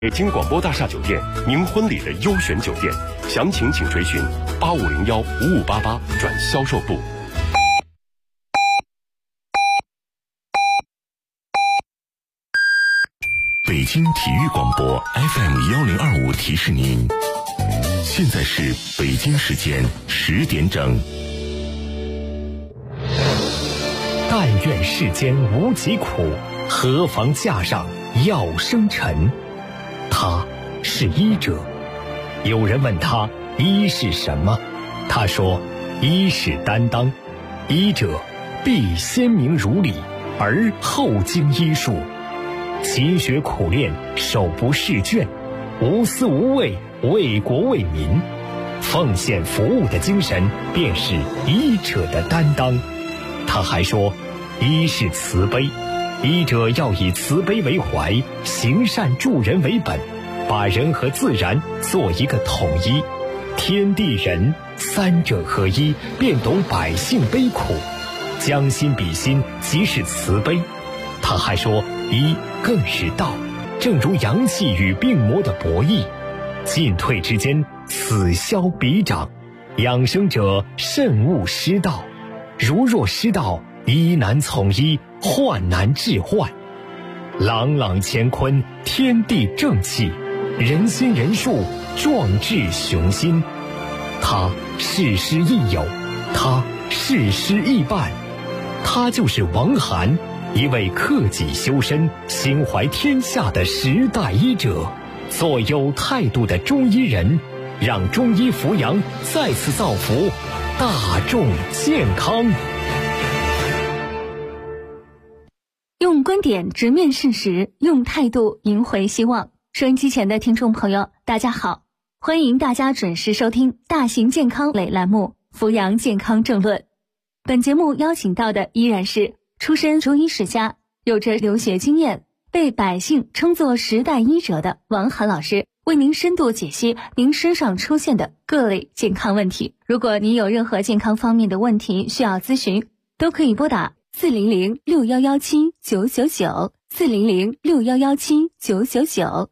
北京广播大厦酒店，您婚礼的优选酒店，详情请垂询8501-5588转销售部。 北京体育广播 FM1025提示您，现在是北京时间10点整。 但愿世间无疾苦，何妨架上药生尘。他是医者。有人问他医是什么，他说医是担当，医者必先明如理，而后经医术，勤学苦练，手不释卷，无私无畏，为国为民，奉献服务的精神便是医者的担当。他还说医是慈悲，医者要以慈悲为怀，行善助人为本，把人和自然做一个统一，天地人三者合一，便懂百姓悲苦，将心比心，即是慈悲。他还说医更是道，正如阳气与病魔的博弈，进退之间，此消彼长，养生者慎勿失道，如若失道，医难从医，患难治患。朗朗乾坤，天地正气，人心人术，壮志雄心。他事师亦友，他事师亦伴，他就是王涵，一位克己修身、心怀天下的时代医者，做有态度的中医人，让中医扶阳再次造福大众健康。 用观点直面事实，用态度赢回希望。收音机前的听众朋友，大家好，欢迎大家准时收听大型健康类栏目《扶阳健康政论》。本节目邀请到的依然是出身中医世家，有着留学经验，被百姓称作时代医者的王涵老师，为您深度解析您身上出现的各类健康问题。如果您有任何健康方面的问题需要咨询，都可以拨打400-6117-999 400-6117-999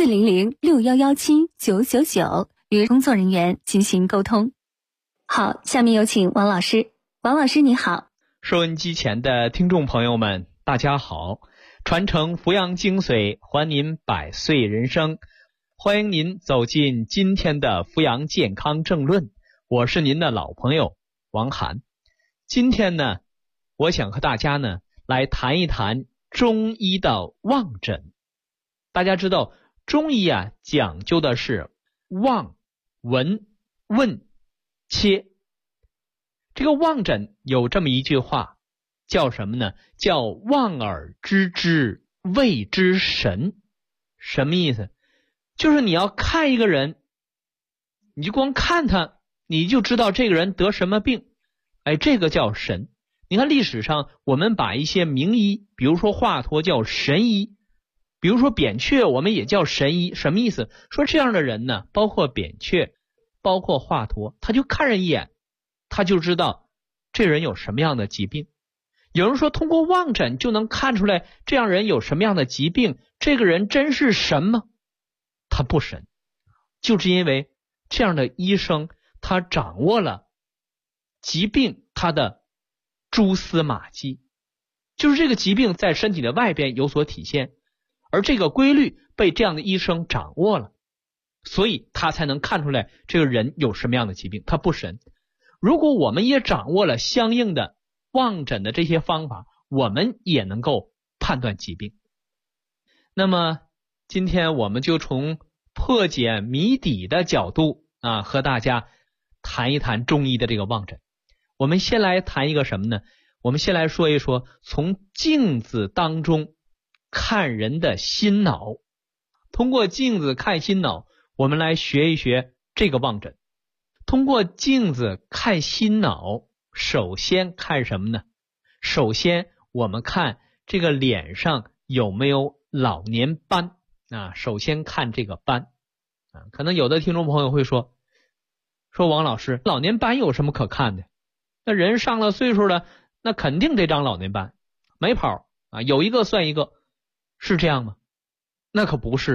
400-6117-999与工作人员进行沟通。好，下面有请王老师。王老师你好。 收音机前的听众朋友们，大家好，传承扶阳精髓，还您百岁人生，欢迎您走进今天的扶阳健康政论，我是您的老朋友王涵。今天呢，我想和大家呢来谈一谈中医的望诊。大家知道中医啊讲究的是望、闻、问、切。这个望诊有这么一句话，叫什么呢？叫望而知之，谓之神。什么意思？就是你要看一个人，你就光看他，你就知道这个人得什么病，这个叫神。你看历史上我们把一些名医，比如说华佗叫神医，比如说扁鹊我们也叫神医。什么意思？说这样的人呢，包括扁鹊，包括华佗，他就看人一眼，他就知道这人有什么样的疾病。有人说通过望诊就能看出来这样人有什么样的疾病，这个人真是神吗？他不神，就是因为这样的医生他掌握了疾病他的蛛丝马迹，就是这个疾病在身体的外边有所体现，而这个规律被这样的医生掌握了，所以他才能看出来这个人有什么样的疾病，他不神。如果我们也掌握了相应的望诊的这些方法，我们也能够判断疾病。那么今天我们就从破解谜底的角度和大家谈一谈中医的这个望诊。我们先来谈一个什么呢？我们先来说一说从镜子当中看人的心脑。通过镜子看心脑，我们来学一学这个望诊。通过镜子看心脑，首先看什么呢？首先我们看这个脸上有没有老年斑首先看这个斑可能有的听众朋友会说王老师，老年斑有什么可看的？那人上了岁数了，那肯定得长老年斑，没跑有一个算一个，是这样吗？那可不是啊。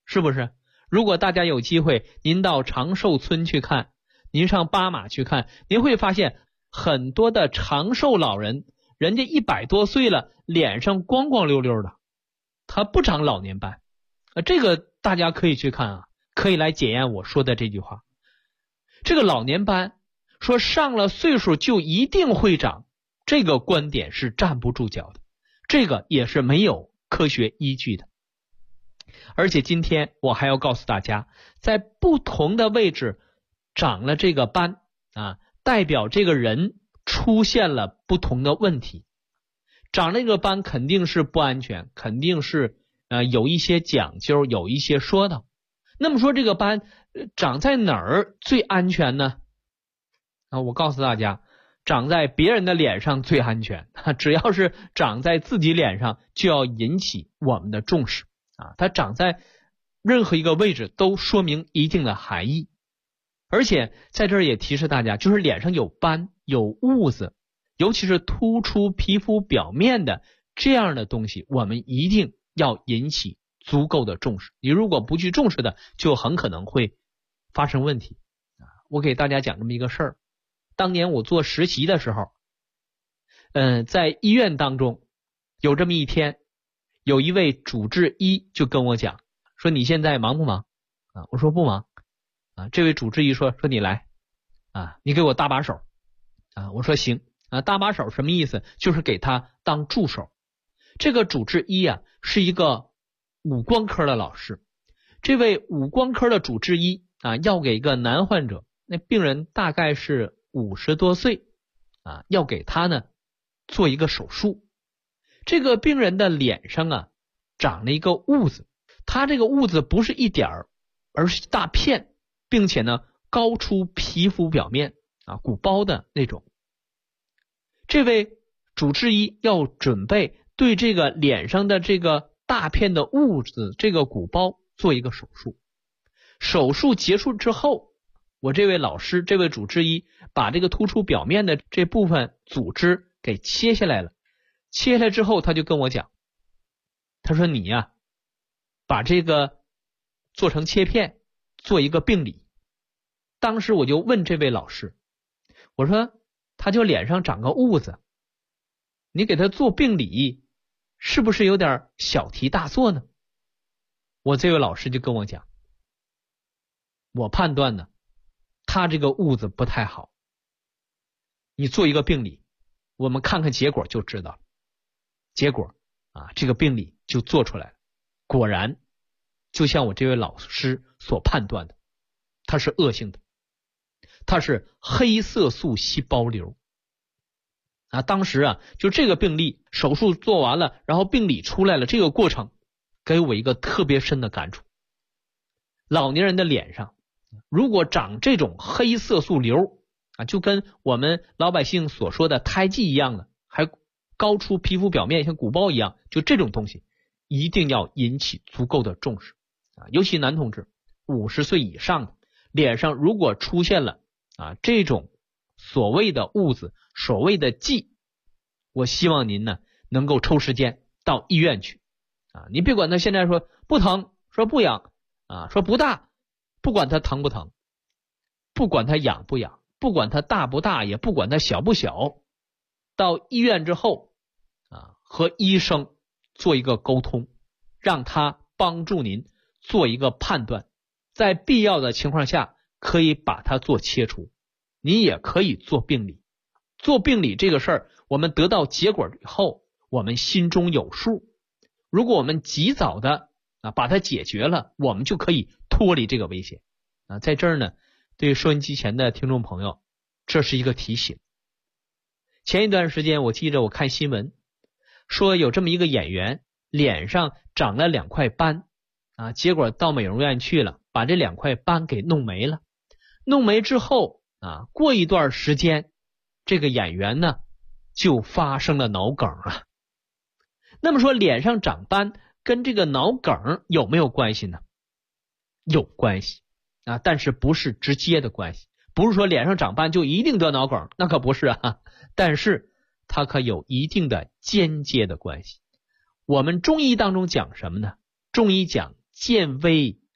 是不是？如果大家有机会，您到长寿村去看，您上巴马去看，您会发现很多的长寿老人，人家100多岁了，脸上光光溜溜的，他不长老年斑。这个大家可以去看啊，可以来检验我说的这句话。这个老年斑说上了岁数就一定会长，这个观点是站不住脚的，这个也是没有科学依据的。而且今天我还要告诉大家，在不同的位置长了这个斑啊，代表这个人出现了不同的问题。长了这个斑肯定是不安全，肯定是有一些讲究，有一些说道。那么说这个斑长在哪儿最安全呢？我告诉大家，长在别人的脸上最安全，只要是长在自己脸上就要引起我们的重视啊！它长在任何一个位置都说明一定的含义。而且在这儿也提示大家，就是脸上有斑有痦子，尤其是突出皮肤表面的这样的东西，我们一定要引起足够的重视。你如果不去重视的，就很可能会发生问题。我给大家讲这么一个事儿。当年我做实习的时候，在医院当中有这么一天，有一位主治医就跟我讲说，你现在忙不忙啊？我说不忙啊。这位主治医说你来啊，你给我搭把手啊。我说行啊。搭把手什么意思？就是给他当助手。这个主治医啊是一个五官科的老师。这位五官科的主治医啊要给一个男患者，那病人大概是50多岁啊，要给他呢做一个手术。这个病人的脸上啊长了一个痦子，他这个痦子不是一点儿，而是一大片，并且呢高出皮肤表面啊，鼓包的那种。这位主治医要准备对这个脸上的这个大片的痦子这个鼓包做一个手术。手术结束之后，我这位老师这位主治医把这个突出表面的这部分组织给切下来了。切下来之后他就跟我讲，他说你呀把这个做成切片，做一个病理。当时我就问这位老师，我说他就脸上长个痦子，你给他做病理是不是有点小题大做呢？我这位老师就跟我讲，我判断呢他这个痦子不太好，你做一个病理，我们看看结果就知道了。结果啊，这个病理就做出来了，果然就像我这位老师所判断的，它是恶性的，它是黑色素细胞瘤啊。当时啊，就这个病例手术做完了，然后病理出来了，这个过程给我一个特别深的感触。老年人的脸上如果长这种黑色素瘤啊，就跟我们老百姓所说的胎记一样的，还高出皮肤表面像鼓包一样，就这种东西一定要引起足够的重视啊。尤其男同志50岁以上的脸上如果出现了啊这种所谓的痦子，所谓的疥，我希望您呢能够抽时间到医院去啊。你别管他现在说不疼，说不痒啊，说不大，不管它疼不疼，不管它痒不痒，不管它大不大，也不管它小不小，到医院之后啊，和医生做一个沟通，让他帮助您做一个判断，在必要的情况下可以把它做切除，您也可以做病理。做病理这个事儿，我们得到结果以后，我们心中有数。如果我们及早的把它解决了，我们就可以脱离这个危险啊。在这儿呢，对收音机前的听众朋友，这是一个提醒。前一段时间我记着我看新闻说有这么一个演员脸上长了2块斑啊，结果到美容院去了，把这2块斑给弄没了。弄没之后啊，过一段时间这个演员呢就发生了脑梗啊。那么说脸上长斑跟这个脑梗有没有关系呢？有关系啊，但是不是直接的关系，不是说脸上长斑就一定得脑梗，那可不是啊。但是它可有一定的间接的关系。我们中医当中讲什么呢？中医讲见微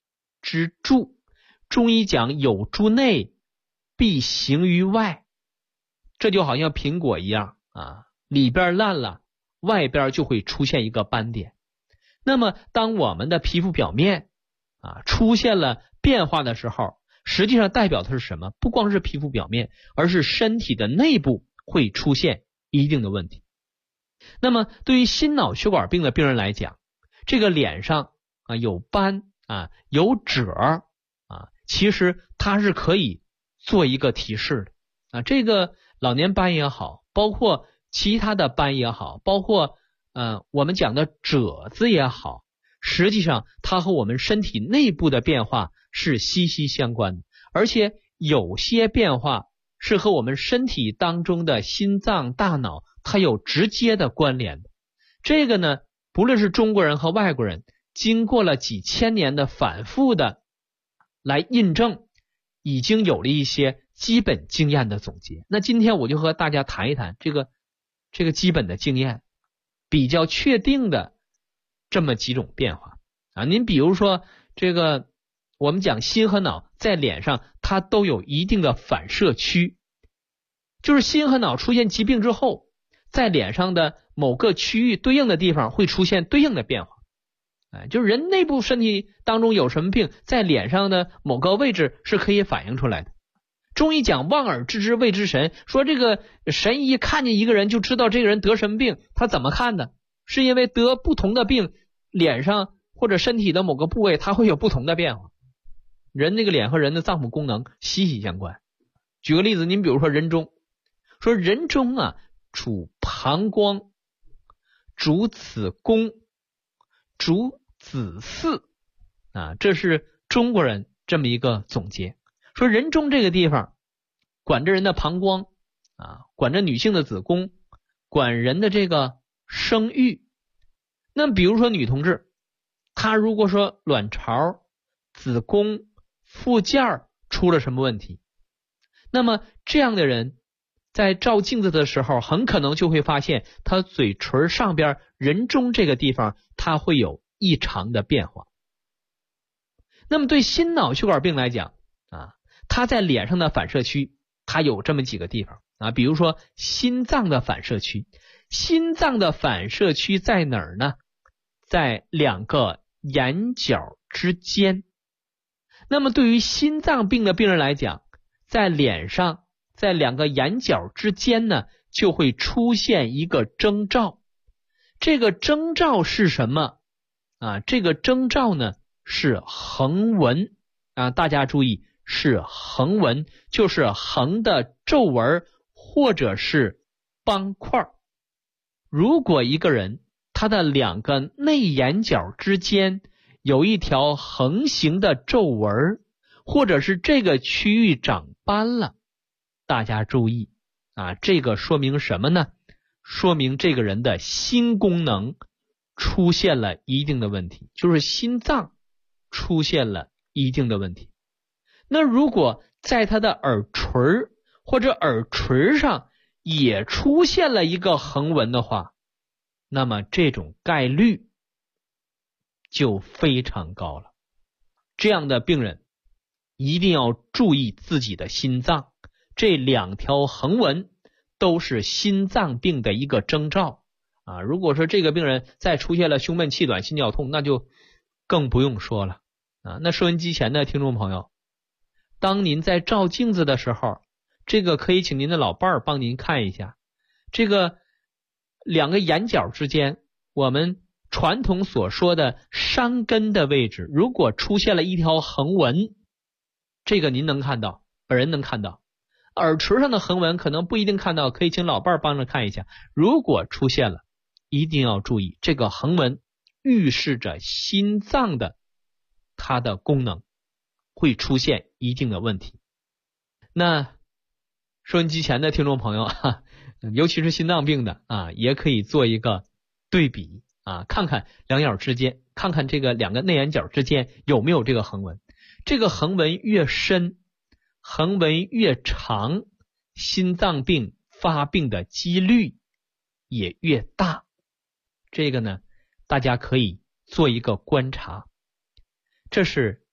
之助。中医讲有诸内，必行于外。这就好像苹果一样啊，里边烂了，外边就会出现一个斑点。那么当我们的皮肤表面出现了变化的时候，实际上代表的是什么？不光是皮肤表面，而是身体的内部会出现一定的问题。那么对于心脑血管病的病人来讲，这个脸上有斑有褶其实它是可以做一个提示的这个老年斑也好，包括其他的斑也好，包括我们讲的褶子也好，实际上它和我们身体内部的变化是息息相关的，而且有些变化是和我们身体当中的心脏、大脑它有直接的关联的。这个呢，不论是中国人和外国人，经过了几千年的反复的来印证，已经有了一些基本经验的总结。那今天我就和大家谈一谈这个基本的经验，比较确定的这么几种变化您比如说这个我们讲心和脑在脸上它都有一定的反射区，就是心和脑出现疾病之后，在脸上的某个区域对应的地方会出现对应的变化。就是人内部身体当中有什么病，在脸上的某个位置是可以反映出来的。中医讲望而知之谓之神，说这个神医看见一个人就知道这个人得什么病，他怎么看的？是因为得不同的病，脸上或者身体的某个部位它会有不同的变化。人那个脸和人的脏腑功能息息相关。举个例子，您比如说人中，说人中主膀胱，主子宫，主子嗣这是中国人这么一个总结。说人中这个地方管着人的膀胱管着女性的子宫，管人的这个生育。那比如说女同志，她如果说卵巢、子宫、附件出了什么问题，那么这样的人在照镜子的时候，很可能就会发现她嘴唇上边人中这个地方它会有异常的变化。那么对心脑血管病来讲它在脸上的反射区它有这么几个地方比如说心脏的反射区。心脏的反射区在哪儿呢？在两个眼角之间。那么对于心脏病的病人来讲，在脸上在两个眼角之间呢，就会出现一个征兆。这个征兆是什么这个征兆呢是横纹大家注意，是横纹，就是横的皱纹或者是斑块。如果一个人他的两个内眼角之间有一条横行的皱纹，或者是这个区域长斑了，大家注意这个说明什么呢？说明这个人的心功能出现了一定的问题，就是心脏出现了一定的问题。那如果在他的耳垂或者耳垂上也出现了一个横纹的话，那么这种概率就非常高了。这样的病人一定要注意自己的心脏，这两条横纹都是心脏病的一个征兆如果说这个病人再出现了胸闷气短心绞痛，那就更不用说了那收音机前的听众朋友，当您在照镜子的时候，这个可以请您的老伴儿帮您看一下，这个两个眼角之间，我们传统所说的山根的位置，如果出现了一条横纹，这个您能看到，本人能看到。耳垂上的横纹可能不一定看到，可以请老伴儿帮着看一下。如果出现了，一定要注意，这个横纹预示着心脏的它的功能会出现一定的问题。那收音机前的听众朋友尤其是心脏病的也可以做一个对比看看两眼之间，看看这个两个内眼角之间有没有这个横纹。这个横纹越深，横纹越长，心脏病发病的几率也越大。这个呢，大家可以做一个观察。这是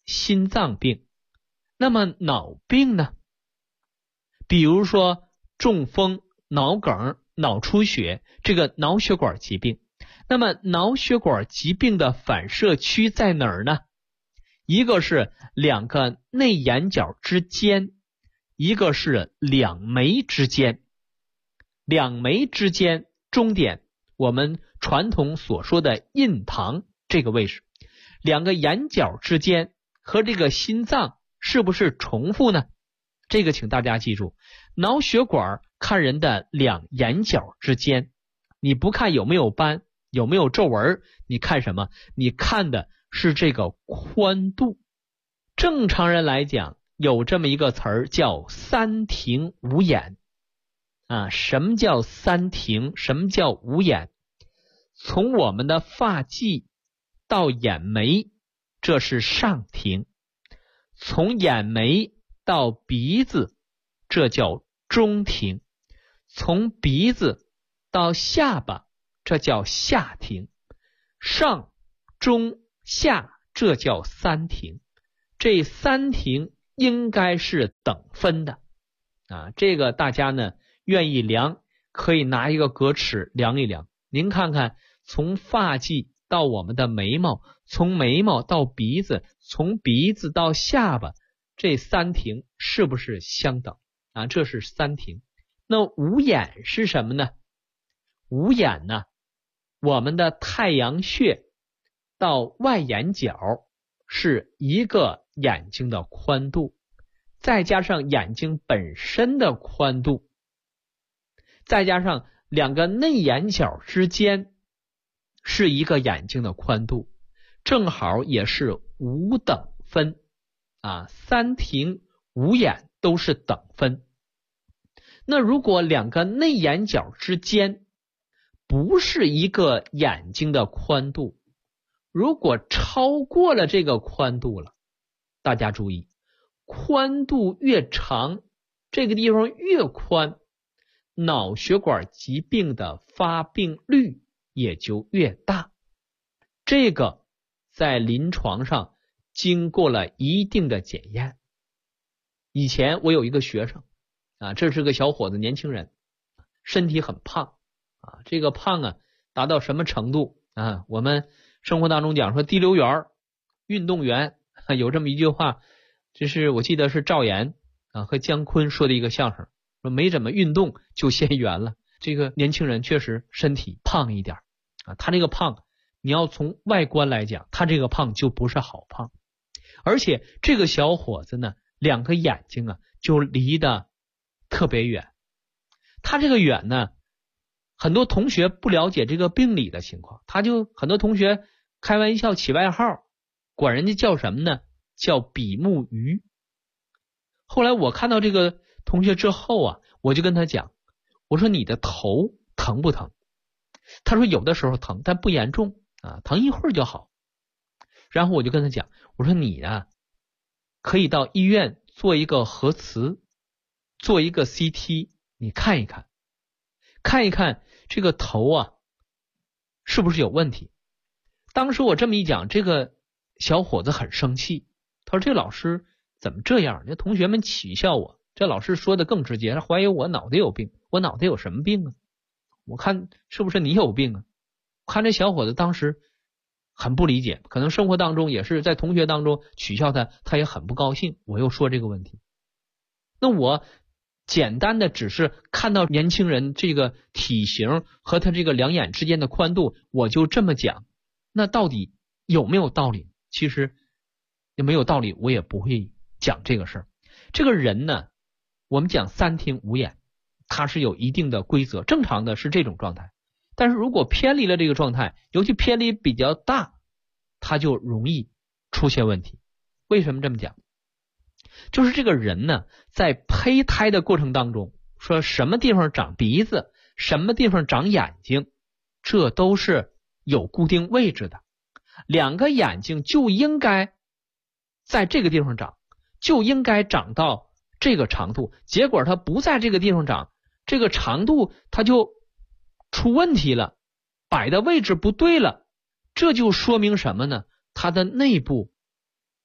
心脏病。那么脑病呢？比如说中风、脑梗、脑出血，这个脑血管疾病。那么脑血管疾病的反射区在哪儿呢？一个是两个内眼角之间，一个是两眉之间。两眉之间中点，我们传统所说的印堂这个位置，两个眼角之间和这个心脏是不是重复呢？这个请大家记住，脑血管看人的两眼角之间，你不看有没有斑，有没有皱纹，你看什么？你看的是这个宽度。正常人来讲，有这么一个词儿叫三庭五眼啊。什么叫三庭？什么叫五眼？从我们的发际到眼眉，这是上庭；从眼眉到鼻子，这叫中庭；从鼻子到下巴，这叫下庭；上、中、下，这叫三庭。这三庭应该是等分的啊。这个大家呢愿意量，可以拿一个格尺量一量。您看看，从发际到我们的眉毛，从眉毛到鼻子，从鼻子到下巴，这三庭是不是相等啊？这是三庭。那五眼是什么呢？五眼呢，我们的太阳穴到外眼角是一个眼睛的宽度，再加上眼睛本身的宽度，再加上两个内眼角之间是一个眼睛的宽度，正好也是五等分啊。三庭五眼都是等分。那如果两个内眼角之间不是一个眼睛的宽度，如果超过了这个宽度了，大家注意，宽度越长，这个地方越宽，脑血管疾病的发病率也就越大。这个在临床上经过了一定的检验。以前我有一个学生啊，这是个小伙子，年轻人，身体很胖啊。这个胖啊达到什么程度啊？我们生活当中讲说，滴溜圆运动员有这么一句话，这是我记得是赵岩啊和姜昆说的一个相声，说没怎么运动就现圆了。这个年轻人确实身体胖一点啊，他这个胖你要从外观来讲，他这个胖就不是好胖。而且这个小伙子呢，两个眼睛啊就离得特别远。他这个远呢，很多同学不了解这个病理的情况，很多同学开玩笑起外号，管人家叫什么呢？叫比目鱼。后来我看到这个同学之后啊，我就跟他讲，我说你的头疼不疼？他说有的时候疼，但不严重啊，疼一会儿就好。然后我就跟他讲，我说你啊，可以到医院做一个核磁，做一个 CT， 你看一看，看一看这个头啊是不是有问题。当时我这么一讲，这个小伙子很生气，他说这老师怎么这样？这同学们取笑我，这老师说的更直接，他怀疑我脑袋有病。我脑袋有什么病啊？我看是不是你有病啊？看这小伙子当时很不理解，可能生活当中也是在同学当中取笑他，他也很不高兴。我又说这个问题，那我简单的只是看到年轻人这个体型和他这个两眼之间的宽度，我就这么讲，那到底有没有道理？其实也没有道理，我也不会讲这个事儿。这个人呢，我们讲三庭五眼，它是有一定的规则，正常的是这种状态。但是如果偏离了这个状态，尤其偏离比较大，它就容易出现问题。为什么这么讲？就是这个人呢，在胚胎的过程当中，说什么地方长鼻子，什么地方长眼睛，这都是有固定位置的。两个眼睛就应该在这个地方长，就应该长到这个长度，结果它不在这个地方长，这个长度它就出问题了，摆的位置不对了。这就说明什么呢？它的内部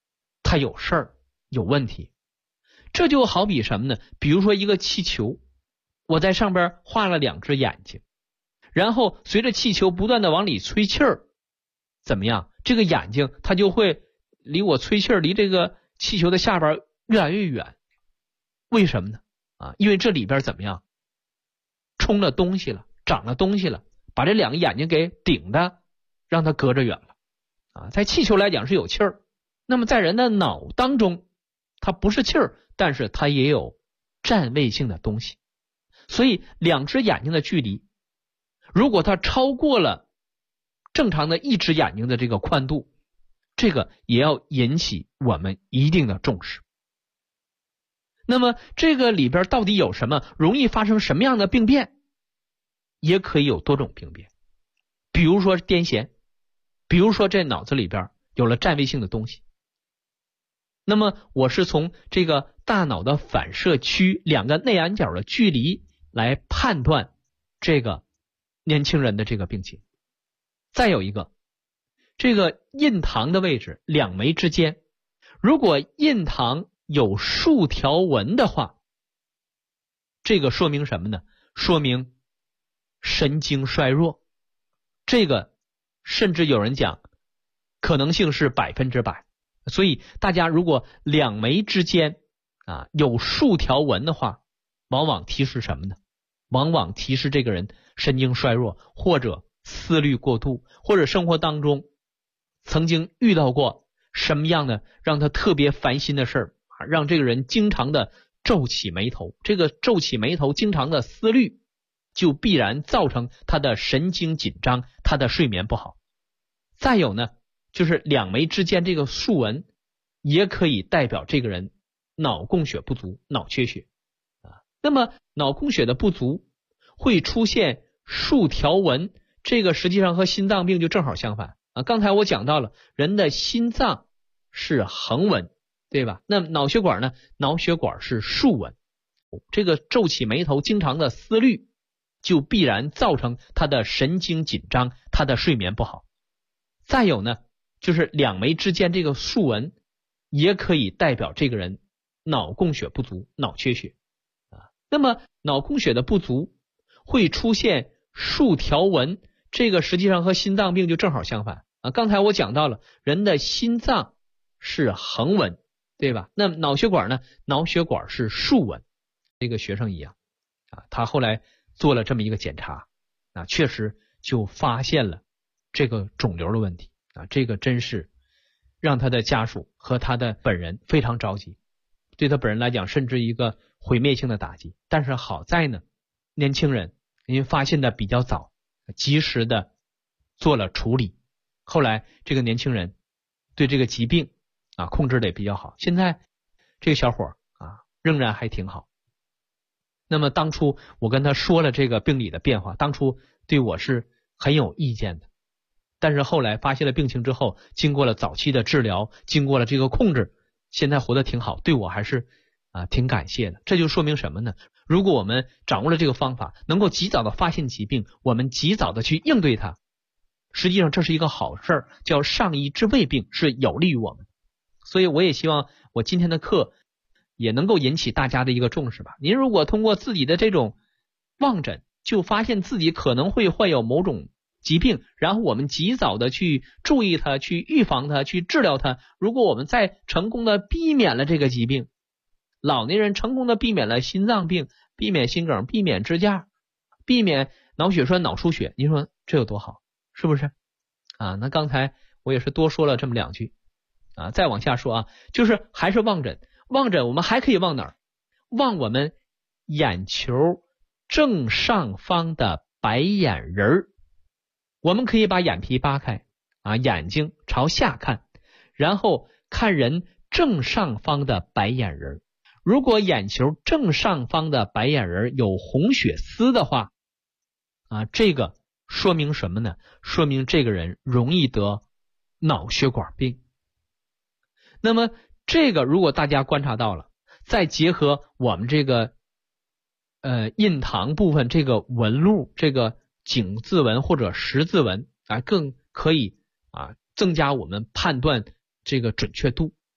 它有事儿，有问题。这就好比什么呢？比如说一个气球，我在上边画了2只眼睛，然后随着气球不断的往里吹气儿，怎么样？这个眼睛它就会离我吹气儿，离这个气球的下边越来越远。为什么呢？因为这里边怎么样？冲了东西了，长了东西了，把这2个眼睛给顶的，让它隔着远了。在气球来讲是有气儿，那么在人的脑当中，它不是气儿，但是它也有占位性的东西。所以2只眼睛的距离，如果它超过了正常的1只眼睛的这个宽度，这个也要引起我们一定的重视。那么这个里边到底有什么，容易发生什么样的病变？也可以有多种病变，比如说癫痫，比如说这脑子里边有了占位性的东西。那么我是从这个大脑的反射区2个内眼角的距离来判断这个年轻人的这个病情。再有一个，这个印堂的位置2眉之间，如果印堂有竖条纹的话，这个说明什么呢？说明神经衰弱。这个甚至有人讲可能性是100%。所以大家如果2眉之间有竖条纹的话，往往提示什么呢？往往提示这个人神经衰弱，或者思虑过度，或者生活当中曾经遇到过什么样的让他特别烦心的事儿，让这个人经常的皱起眉头。这个皱起眉头，经常的思虑，就必然造成他的神经紧张，他的睡眠不好。再有呢，就是2眉之间这个竖纹也可以代表这个人脑供血不足，脑缺血。那么脑供血的不足会出现竖条纹，这个实际上和心脏病就正好相反。刚才我讲到了人的心脏是横纹，对吧？那脑血管呢？脑血管是竖纹。这个皱起眉头，经常的思虑，就必然造成他的神经紧张，他的睡眠不好。再有呢，就是2眉之间这个竖纹也可以代表这个人脑供血不足，脑缺血。那么脑供血的不足会出现竖条纹，这个实际上和心脏病就正好相反。刚才我讲到了人的心脏是横纹，对吧？那脑血管呢？脑血管是竖纹。这个学生一样他后来做了这么一个检查确实就发现了这个肿瘤的问题这个真是让他的家属和他的本人非常着急，对他本人来讲甚至一个毁灭性的打击。但是好在呢，年轻人因为发现的比较早，及时的做了处理，后来这个年轻人对这个疾病控制的也比较好，现在这个小伙仍然还挺好。那么当初我跟他说了这个病理的变化，当初对我是很有意见的，但是后来发现了病情之后，经过了早期的治疗，经过了这个控制，现在活得挺好，对我还是挺感谢的。这就说明什么呢？如果我们掌握了这个方法，能够及早的发现疾病，我们及早的去应对它，实际上这是一个好事儿，叫上医治未病，是有利于我们。所以我也希望我今天的课也能够引起大家的一个重视吧。您如果通过自己的这种望诊，就发现自己可能会患有某种疾病，然后我们及早的去注意它，去预防它，去治疗它。如果我们再成功的避免了这个疾病，老年人成功的避免了心脏病，避免心梗，避免支架，避免脑血栓、脑出血，您说这有多好，是不是那刚才我也是多说了这么2句再往下说就是还是望诊。望诊我们还可以望哪儿？望我们眼球正上方的白眼仁。我们可以把眼皮扒开眼睛朝下看，然后看人正上方的白眼仁。如果眼球正上方的白眼仁有红血丝的话这个说明什么呢？说明这个人容易得脑血管病。那么这个如果大家观察到了，再结合我们这个印堂部分这个纹路，这个井字纹或者十字纹更可以增加我们判断这个准确度。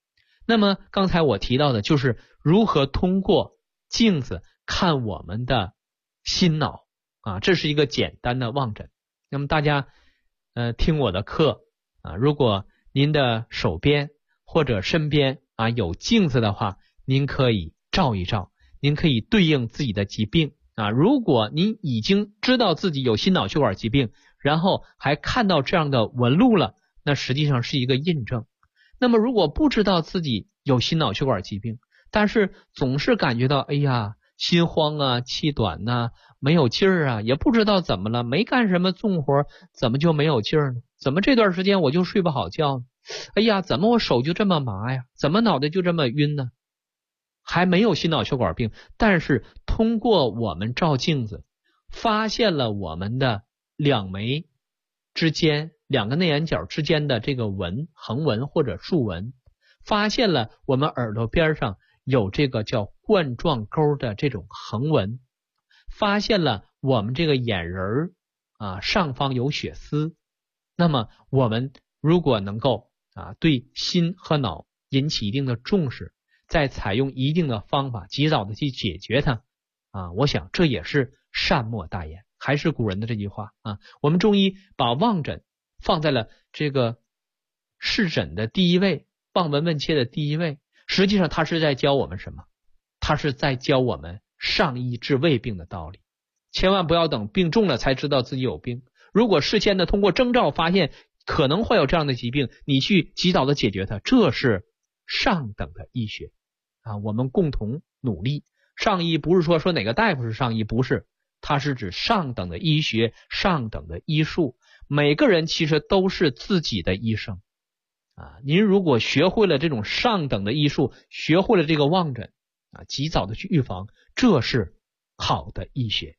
那么刚才我提到的就是如何通过镜子看我们的心脑啊，这是一个简单的望诊。那么大家听我的课啊，如果您的手边或者身边啊有镜子的话，您可以照一照，您可以对应自己的疾病啊。如果您已经知道自己有心脑血管疾病，然后还看到这样的纹路了，那实际上是一个印证。那么如果不知道自己有心脑血管疾病，但是总是感觉到哎呀心慌啊、气短啊、没有劲儿啊，也不知道怎么了，没干什么重活怎么就没有劲儿呢？怎么这段时间我就睡不好觉呢？哎呀，怎么我手就这么麻呀？怎么脑袋就这么晕呢？还没有心脑血管病，但是通过我们照镜子发现了我们的两眉之间两个内眼角之间的这个纹，横纹或者竖纹，发现了我们耳朵边上有这个叫冠状沟的这种横纹，发现了我们这个眼仁上方有血丝。那么我们如果能够对心和脑引起一定的重视，再采用一定的方法及早的去解决它我想这也是善莫大焉。还是古人的这句话我们中医把望诊放在了这个视诊的第一位，望闻问切的第一位，实际上他是在教我们什么？他是在教我们上医治未病的道理。千万不要等病重了才知道自己有病，如果事先的通过征兆发现可能会有这样的疾病，你去及早的解决它，这是上等的医学我们共同努力。上医不是说哪个大夫是上医，不是，它是指上等的医学、上等的医术，每个人其实都是自己的医生您如果学会了这种上等的医术，学会了这个望诊及早的去预防，这是好的医学。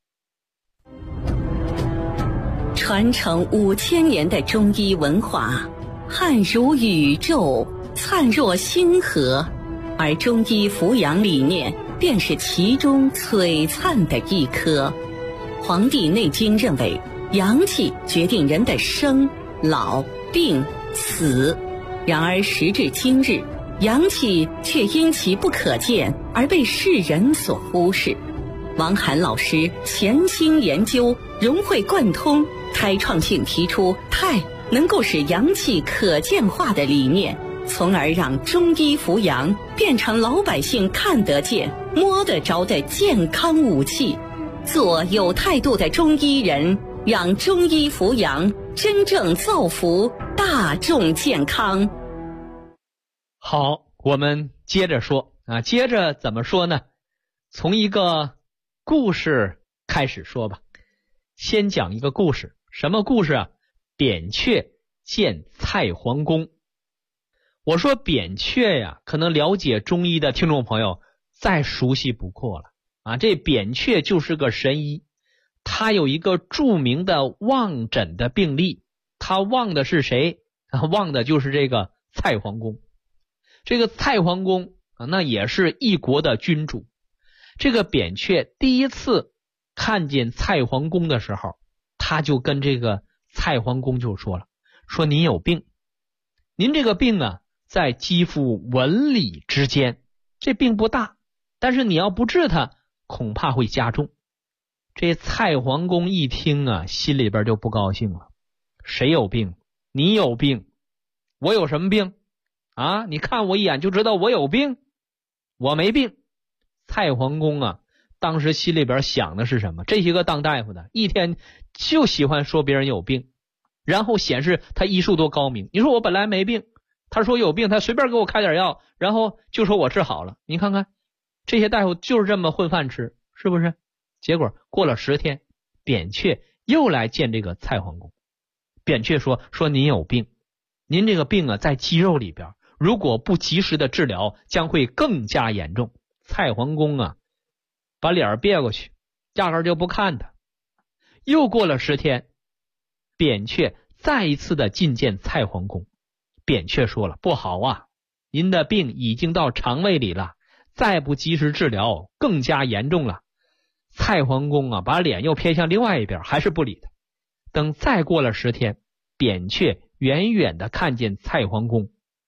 传承5000年的中医文化，汉如宇宙，灿若星河，而中医扶阳理念便是其中璀璨的一颗。《黄帝内经》认为，阳气决定人的生、老、病、死。然而时至今日，阳气却因其不可见而被世人所忽视。王涵老师潜心研究，融会贯通，开创性提出太能够使阳气可见化的理念，从而让中医扶阳变成老百姓看得见、摸得着的健康武器。做有态度的中医人，让中医扶阳真正造福大众健康。 好，我们接着说接着怎么说呢？从一个故事开始说吧。先讲一个故事，什么故事扁鹊见蔡桓公。我说扁鹊呀，可能了解中医的听众朋友再熟悉不过了这扁鹊就是个神医，他有一个著名的望诊的病例，他望的是谁？望的就是这个蔡桓公。这个蔡桓公那也是一国的君主。这个扁鹊第一次看见蔡桓公的时候，他就跟这个蔡桓公就说了，说您有病，您这个病在肌肤纹理之间，这病不大，但是你要不治它，恐怕会加重。这蔡桓公一听心里边就不高兴了，谁有病？你有病。我有什么病你看我一眼就知道我有病？我没病。蔡桓公当时心里边想的是什么？这些个当大夫的一天就喜欢说别人有病，然后显示他医术多高明。你说我本来没病，他说有病，他随便给我开点药，然后就说我治好了。你看看这些大夫就是这么混饭吃，是不是？结果过了10天，扁鹊又来见这个蔡桓公。扁鹊说您有病，您这个病在肌肉里边，如果不及时的治疗，将会更加严重。蔡桓公把脸别过去，压根就不看他。又过了10天，扁鹊再一次的觐见蔡桓公。扁鹊说了，不好您的病已经到肠胃里了，再不及时治疗更加严重了。蔡桓公把脸又偏向另外一边，还是不理他。等再过了10天，扁鹊远远的看见蔡桓公，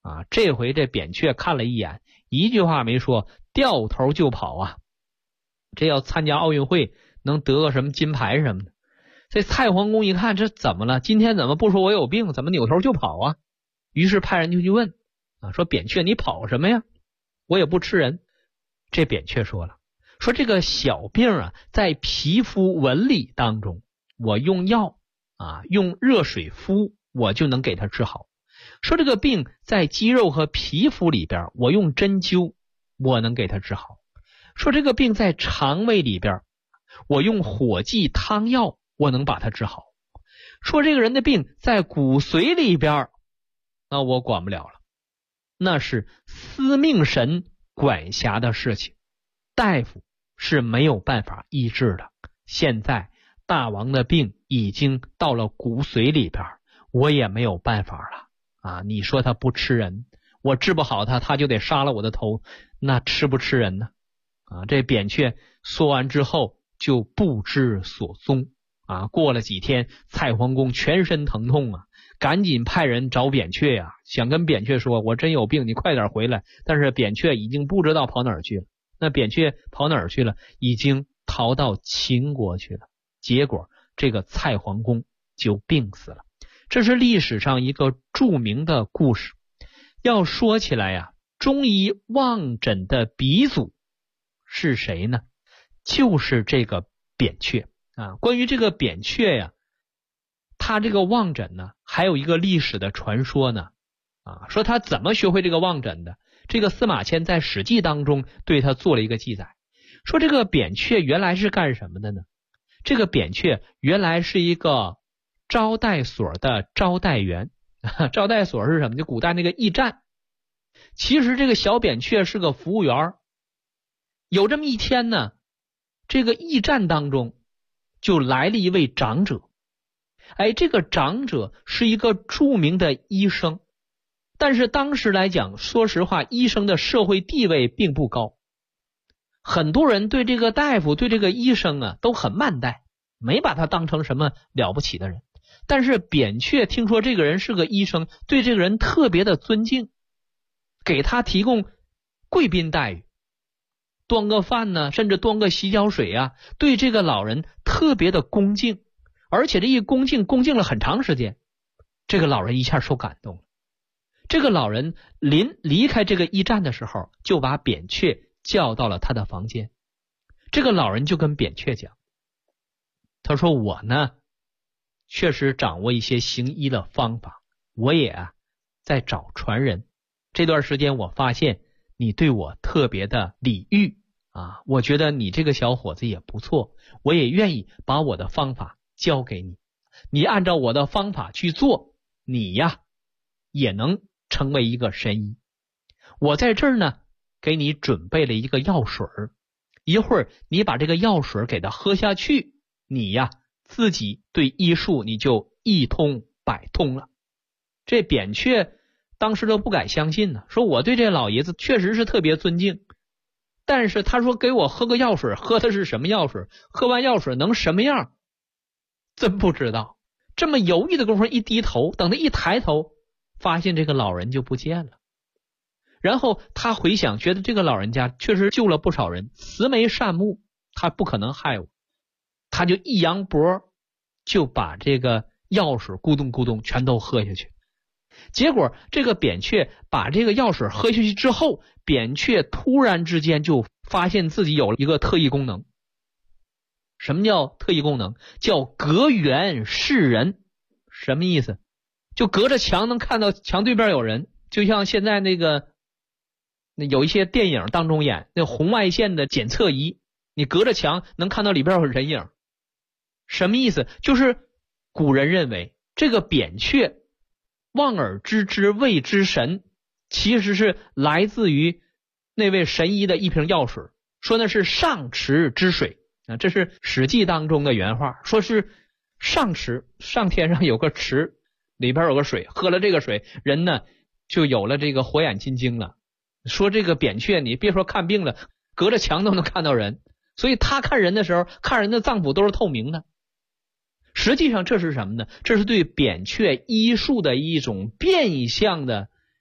啊，这回这扁鹊看了一眼，一句话没说，掉头就跑啊！这要参加奥运会，能得个什么金牌什么的。这蔡桓公一看，这怎么了？今天怎么不说我有病，怎么扭头就跑啊？于是派人就去问啊，说扁鹊你跑什么呀？我也不吃人。这扁鹊说了，说这个小病啊，在皮肤纹理当中，我用药啊，用热水敷，我就能给它治好。说这个病在肌肉和皮肤里边，我用针灸，我能给它治好。说这个病在肠胃里边，我用火剂汤药，我能把它治好。说这个人的病在骨髓里边，那我管不了了，那是司命神管辖的事情，大夫是没有办法医治的。现在大王的病已经到了骨髓里边，我也没有办法了啊！你说他不吃人，我治不好他，他就得杀了我的头，那吃不吃人呢？啊，这扁鹊说完之后就不知所踪啊！过了几天，蔡桓公全身疼痛啊，赶紧派人找扁鹊呀，想跟扁鹊说，我真有病，你快点回来。但是扁鹊已经不知道跑哪儿去了。那扁鹊跑哪儿去了？已经逃到秦国去了。结果这个蔡桓公就病死了。这是历史上一个著名的故事。要说起来呀，中医望诊的鼻祖是谁呢？就是这个扁鹊啊。关于这个扁鹊呀，他这个望诊呢，还有一个历史的传说呢啊，说他怎么学会这个望诊的。这个司马迁在《史记》当中对他做了一个记载，说这个扁鹊原来是干什么的呢？这个扁鹊原来是一个招待所的招待员。招待所是什么？就古代那个驿站。其实这个小扁鹊是个服务员。有这么一天呢，这个驿站当中就来了一位长者。这个长者是一个著名的医生，但是当时来讲，说实话，医生的社会地位并不高。很多人对这个大夫，对这个医生啊，都很慢待，没把他当成什么了不起的人。但是扁鹊听说这个人是个医生，对这个人特别的尊敬，给他提供贵宾待遇，端个饭呢，甚至端个洗脚水啊，对这个老人特别的恭敬。而且这一恭敬了很长时间，这个老人一下受感动了。这个老人临离开这个驿站的时候，就把扁鹊叫到了他的房间。这个老人就跟扁鹊讲，他说我呢确实掌握一些行医的方法，我也在找传人。这段时间我发现你对我特别的礼遇啊，我觉得你这个小伙子也不错，我也愿意把我的方法交给你，你按照我的方法去做，你呀也能成为一个神医。我在这儿呢给你准备了一个药水，一会儿你把这个药水给他喝下去，你呀自己对医术你就一通百通了。这扁鹊当时都不敢相信呢，说我对这老爷子确实是特别尊敬，但是他说给我喝个药水，喝的是什么药水？喝完药水能什么样？真不知道。这么犹豫的功夫，一低头，等他一抬头，发现这个老人就不见了。然后他回想，觉得这个老人家确实救了不少人，慈眉善目，他不可能害我。他就一扬脖，就把这个药水咕咚咕咚全都喝下去。结果这个扁鹊把这个药水喝下去之后，扁鹊突然之间就发现自己有了一个特异功能。什么叫特异功能？叫隔缘视人。什么意思？就隔着墙能看到墙对面有人，就像现在那有一些电影当中演那红外线的检测仪，你隔着墙能看到里边有人影。什么意思？就是古人认为这个扁鹊望而知之谓之神，其实是来自于那位神医的一瓶药水，说那是上池之水啊，这是《史记》当中的原话，说是上池，上天上有个池，里边有个水，喝了这个水，人呢就有了这个火眼金睛了。说这个扁鹊，你别说看病了，隔着墙都能看到人，所以他看人的时候，看人的脏腑都是透明的。实际上这是什么呢？这是对扁鹊医术的一种变相的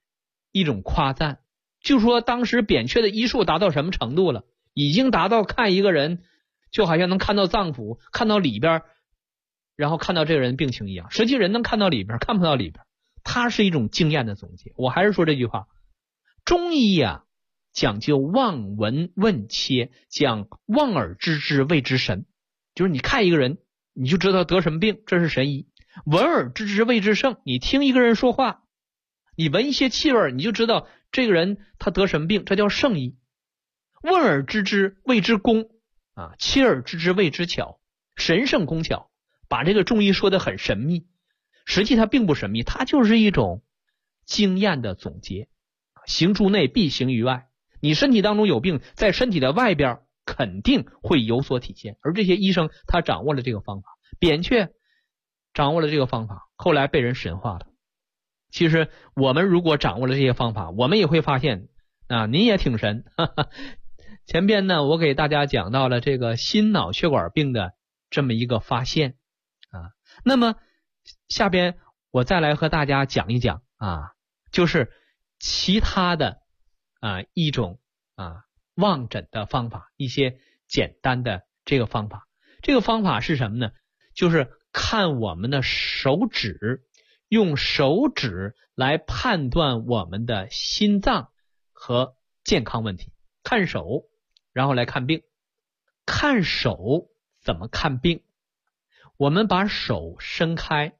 一种夸赞，就说当时扁鹊的医术达到什么程度了，已经达到看一个人就好像能看到脏腑，看到里边，然后看到这个人病情一样。实际人能看到里边，看不到里边，它是一种经验的总结。我还是说这句话，中医啊讲究望闻问切，讲望而知之谓之神，就是你看一个人你就知道得什么病，这是神医。闻而知之谓之圣，你听一个人说话，你闻一些气味你就知道这个人他得什么病，这叫圣医。问而知之谓之工啊，切而知之谓之巧，神圣工巧，把这个中医说得很神秘，实际它并不神秘，它就是一种经验的总结。行诸内必行于外，你身体当中有病，在身体的外边肯定会有所体现，而这些医生他掌握了这个方法，扁鹊掌握了这个方法，后来被人神化了。其实我们如果掌握了这些方法，我们也会发现啊，您也挺神。前边呢，我给大家讲到了这个心脑血管病的这么一个发现啊。那么下边我再来和大家讲一讲啊，就是其他的一种望诊的方法，一些简单的这个方法。这个方法是什么呢？就是看我们的手指，用手指来判断我们的心脏和健康问题。看手，然后来看病。看手怎么看病？我们把手伸开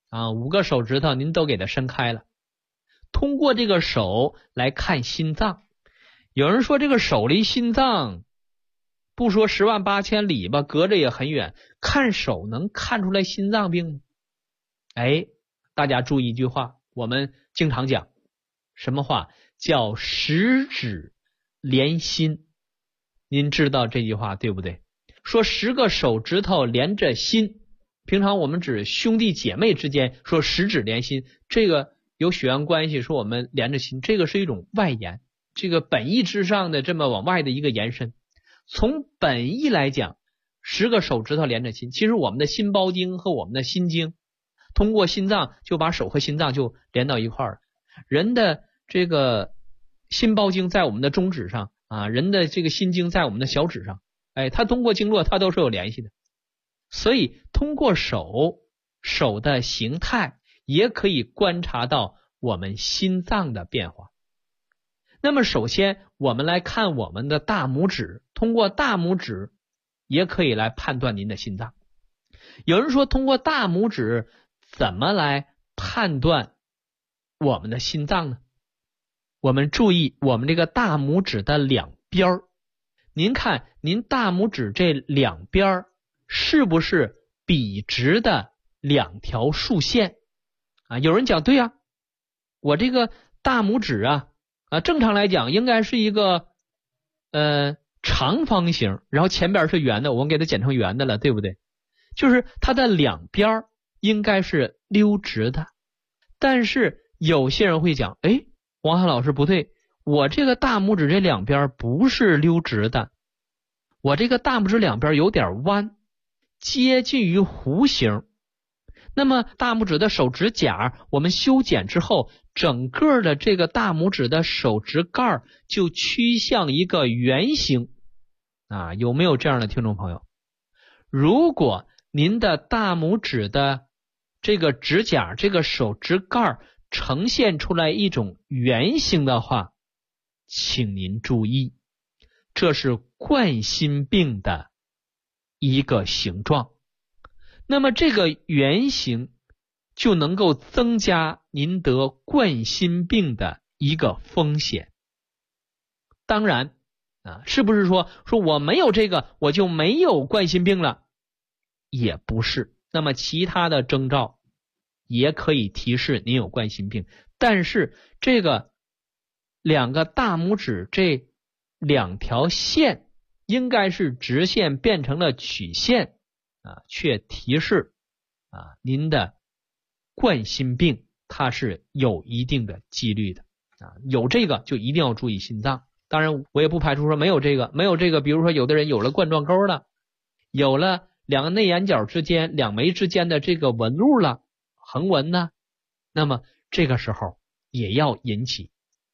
5个手指头您都给它伸开了，通过这个手来看心脏。有人说这个手离心脏不说10万8千里吧，隔着也很远，看手能看出来心脏病吗？大家注意一句话，我们经常讲什么话？叫十指连心。您知道这句话对不对？说10个手指头连着心，平常我们指兄弟姐妹之间说十指连心，这个有血缘关系，说我们连着心，这个是一种外延，这个本意之上的这么往外的一个延伸。从本意来讲，10个手指头连着心，其实我们的心包经和我们的心经通过心脏就把手和心脏就连到一块儿。人的这个心包经在我们的中指上人的这个心经在我们的小指上，它通过经络它都是有联系的。所以通过手的形态也可以观察到我们心脏的变化。那么首先我们来看我们的大拇指，通过大拇指也可以来判断您的心脏。有人说通过大拇指怎么来判断我们的心脏呢？我们注意我们这个大拇指的两边，您看您大拇指这两边是不是笔直的两条竖线有人讲对我这个大拇指正常来讲应该是一个长方形，然后前边是圆的，我们给它剪成圆的了，对不对？就是它的两边应该是溜直的。但是有些人会讲，王涵老师不对，我这个大拇指这两边不是溜直的，我这个大拇指两边有点弯，接近于弧形。那么大拇指的手指甲我们修剪之后，整个的这个大拇指的手指盖就趋向一个圆形有没有这样的听众朋友？如果您的大拇指的这个指甲这个手指盖呈现出来一种圆形的话，请您注意，这是冠心病的一个形状。那么这个圆形就能够增加您得冠心病的一个风险。当然是不是说我没有这个我就没有冠心病了？也不是。那么其他的征兆也可以提示您有冠心病，但是这个两个大拇指这两条线应该是直线变成了曲线却提示您的冠心病它是有一定的几率的有这个就一定要注意心脏。当然我也不排除说没有这个，比如说有的人有了冠状沟了，有了两个内眼角之间两眉之间的这个纹路了，横纹呢，那么这个时候也要引起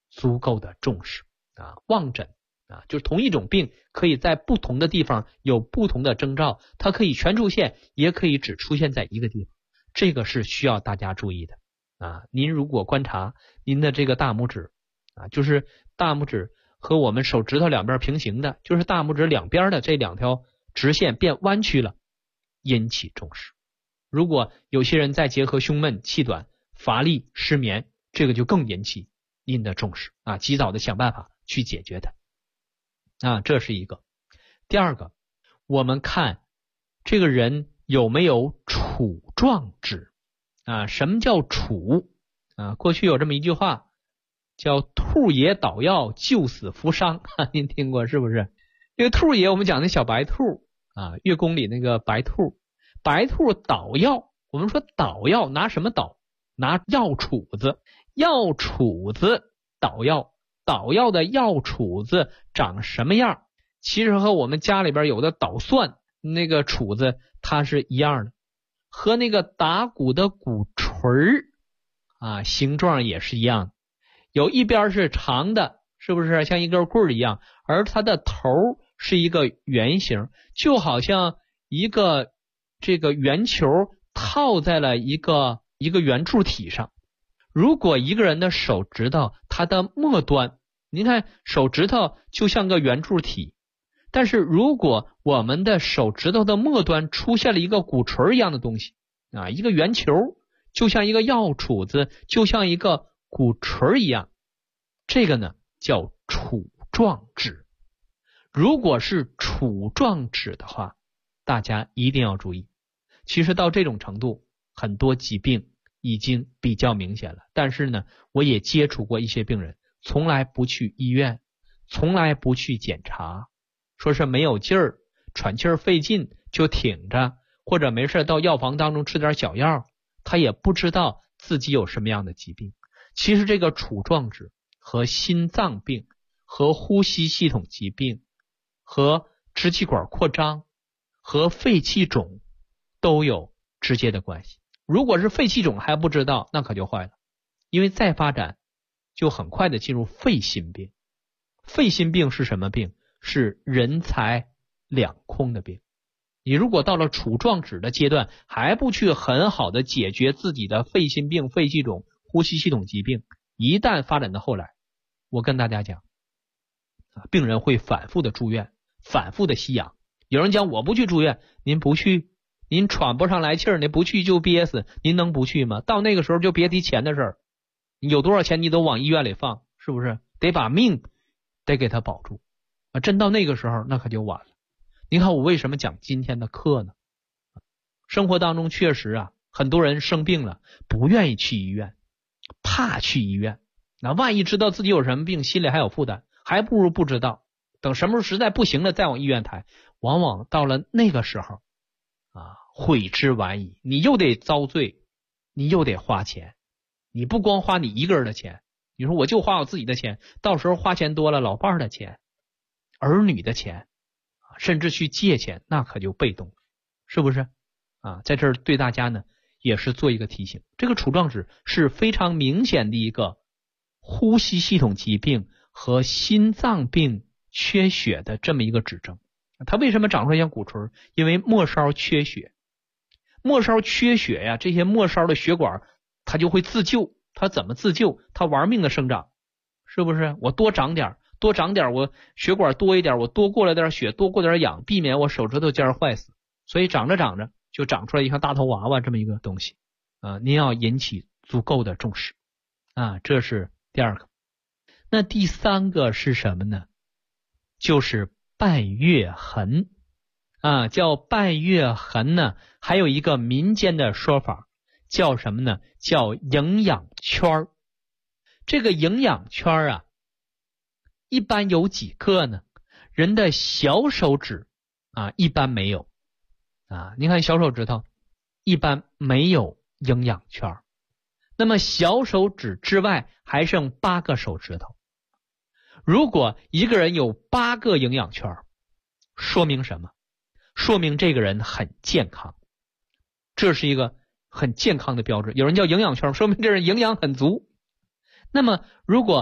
足够的重视望诊就是同一种病可以在不同的地方有不同的征兆，它可以全出现，也可以只出现在一个地方，这个是需要大家注意的您如果观察您的这个大拇指就是大拇指和我们手指头两边平行的，就是大拇指两边的这两条直线变弯曲了，引起重视。如果有些人再结合胸闷、气短、乏力、失眠，这个就更引起您的重视及早的想办法去解决它这是一个。第二个，我们看这个人有没有杵状指什么叫杵过去有这么一句话叫兔爷捣药救死扶伤您听过是不是？这个兔爷我们讲的小白兔月宫里那个白兔捣药，我们说捣药拿什么捣？拿药杵子，药杵子捣药，捣药的药杵子长什么样？其实和我们家里边有的捣蒜那个杵子它是一样的，和那个打鼓的鼓槌形状也是一样的，有一边是长的，是不是像一根棍儿一样，而它的头是一个圆形，就好像一个这个圆球套在了一个圆柱体上。如果一个人的手指头它的末端，您看手指头就像个圆柱体，但是如果我们的手指头的末端出现了一个鼓槌一样的东西一个圆球，就像一个药杵子，就像一个鼓槌一样，这个呢叫杵状指。如果是杵状指的话，大家一定要注意。其实到这种程度，很多疾病已经比较明显了，但是呢，我也接触过一些病人，从来不去医院，从来不去检查，说是没有劲儿，喘气儿费劲就挺着，或者没事到药房当中吃点小药，他也不知道自己有什么样的疾病。其实这个杵状指和心脏病、和呼吸系统疾病、和支气管扩张、和肺气肿都有直接的关系。如果是肺气肿还不知道，那可就坏了，因为再发展就很快的进入肺心病。肺心病是什么病？是人财两空的病。你如果到了杵状指的阶段，还不去很好的解决自己的肺心病、肺气肿、呼吸系统疾病，一旦发展到后来，我跟大家讲病人会反复的住院，反复的吸氧。有人讲我不去住院，您不去，您喘不上来气儿，您不去就憋死，您能不去吗？到那个时候就别提钱的事儿，有多少钱你都往医院里放，是不是？得把命得给他保住真到那个时候那可就晚了。您看我为什么讲今天的课呢？生活当中确实很多人生病了不愿意去医院，怕去医院，那万一知道自己有什么病，心里还有负担，还不如不知道，等什么时候实在不行了再往医院抬。往往到了那个时候悔之晚矣，你又得遭罪，你又得花钱，你不光花你一个人的钱，你说我就花我自己的钱，到时候花钱多了，老伴儿的钱、儿女的钱，甚至去借钱，那可就被动了，是不是在这儿对大家呢也是做一个提醒，这个杵状指是非常明显的一个呼吸系统疾病和心脏病缺血的这么一个指征。它为什么长出来像鼓槌？因为末梢缺血，末梢缺血呀，这些末梢的血管它就会自救。它怎么自救？它玩命的生长，是不是？我多长点，我血管多一点，我多过来点血，多过点氧，避免我手指头尖坏死。所以长着长着就长出来一个大头娃娃这么一个东西您要引起足够的重视这是第二个。那第三个是什么呢？就是半月痕叫半月痕呢，还有一个民间的说法叫什么呢？叫营养圈。这个营养圈一般有几个呢？人的小手指一般没有您看小手指头一般没有营养圈，那么小手指之外还剩8个手指头。如果一个人有8个营养圈，说明什么？说明这个人很健康，这是一个很健康的标志。有人叫营养圈，说明这人营养很足。那么如果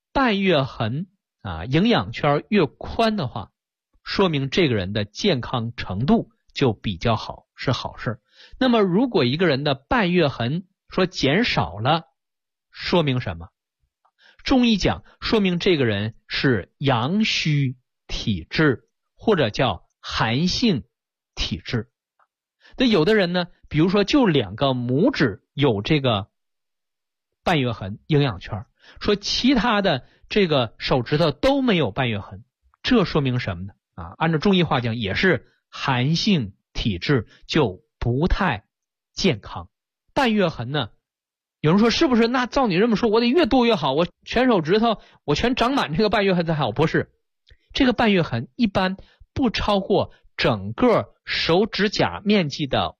半月痕营养圈越宽的话，说明这个人的健康程度就比较好，是好事。那么如果一个人的半月痕说减少了，说明什么？中医讲说明这个人是阳虚体质，或者叫寒性体质。那有的人呢，比如说就2个拇指有这个半月痕营养圈，说其他的这个手指头都没有半月痕，这说明什么呢？按照中医话讲也是寒性体质，就不太健康。半月痕呢，有人说是不是那照你这么说我得越多越好，我全手指头我全长满这个半月痕才好？不是，这个半月痕一般不超过整个手指甲面积的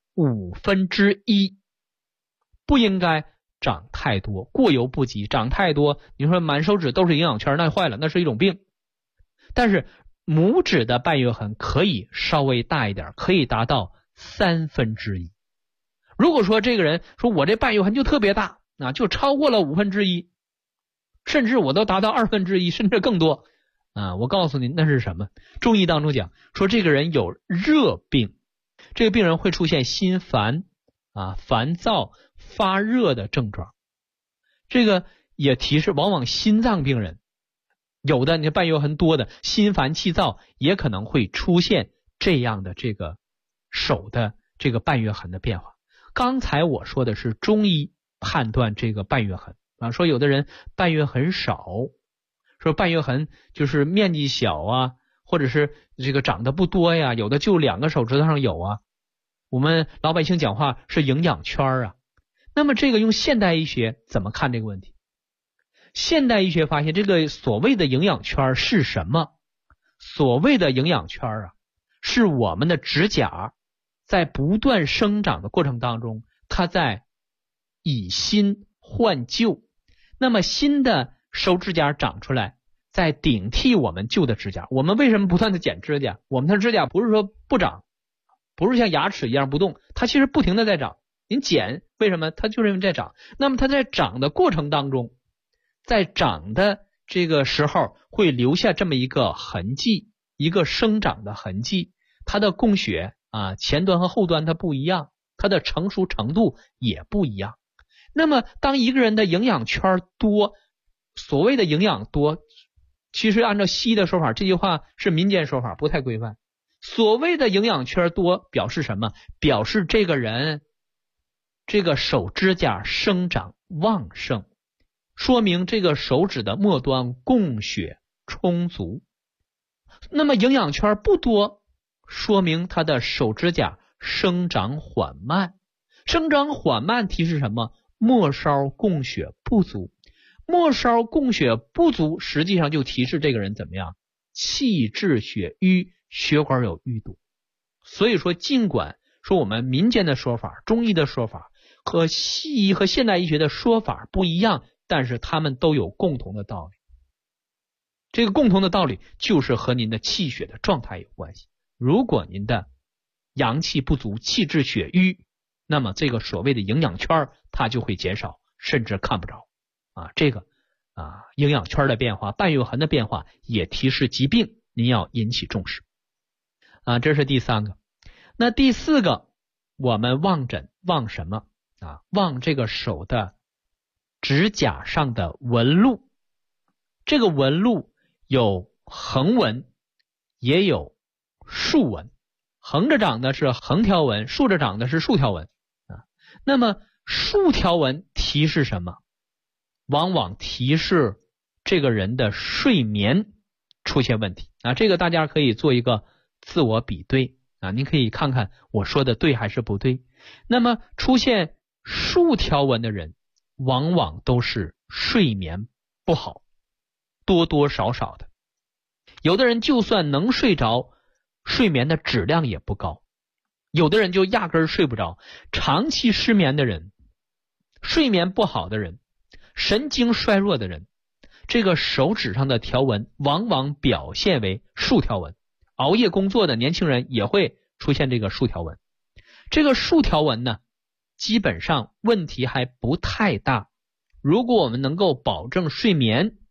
1/5，不应该长太多，过犹不及。长太多你说满手指都是营养圈，那坏了，那是一种病。但是拇指的半月痕可以稍微大一点，可以达到1/3。如果说这个人说我这半月痕就特别大，就超过了1/5，甚至我都达到1/2，甚至更多我告诉您那是什么？中医当中讲说这个人有热病，这个病人会出现心烦烦躁发热的症状。这个也提示往往心脏病人有的你半月痕多的心烦气躁，也可能会出现这样的这个手的这个半月痕的变化。刚才我说的是中医判断这个半月痕说有的人半月痕少，说半月痕就是面积小或者是这个长得不多呀，有的就2个手指头上有我们老百姓讲话是营养圈那么这个用现代医学怎么看这个问题？现代医学发现这个所谓的营养圈是什么？所谓的营养圈是我们的指甲在不断生长的过程当中，它在以新换旧。那么新的手指甲长出来，在顶替我们旧的指甲。我们为什么不断的剪指甲？我们的指甲不是说不长，不是像牙齿一样不动，它其实不停的在长。您剪为什么？它就是因为在长。那么它在长的过程当中，在长的这个时候会留下这么一个痕迹，一个生长的痕迹。它的供血前端和后端它不一样，它的成熟程度也不一样。那么当一个人的营养圈多，所谓的营养多，其实按照西医的说法，这句话是民间说法，不太规范。所谓的营养圈多表示什么？表示这个人这个手指甲生长旺盛，说明这个手指的末端供血充足。那么营养圈不多，说明他的手指甲生长缓慢。生长缓慢提示什么？末梢供血不足。末梢供血不足，实际上就提示这个人怎么样？气滞血瘀，血管有淤堵。所以说尽管说我们民间的说法，中医的说法和西医和现代医学的说法不一样，但是他们都有共同的道理。这个共同的道理就是和您的气血的状态有关系。如果您的阳气不足，气滞血瘀，那么这个所谓的营养圈它就会减少，甚至看不着这个营养圈的变化，半月痕的变化也提示疾病，您要引起重视这是第3个。那第4个，我们望诊望什么望这个手的指甲上的纹路。这个纹路有横纹也有竖纹，横着长的是横条纹，竖着长的是竖条纹那么竖条纹提示什么？往往提示这个人的睡眠出现问题这个大家可以做一个自我比对您可以看看我说的对还是不对。那么出现竖条纹的人往往都是睡眠不好，多多少少的。有的人就算能睡着，睡眠的质量也不高，有的人就压根儿睡不着。长期失眠的人，睡眠不好的人，神经衰弱的人，这个手指上的条纹往往表现为竖条纹。熬夜工作的年轻人也会出现这个竖条纹。这个竖条纹呢，基本上问题还不太大。如果我们能够保证睡眠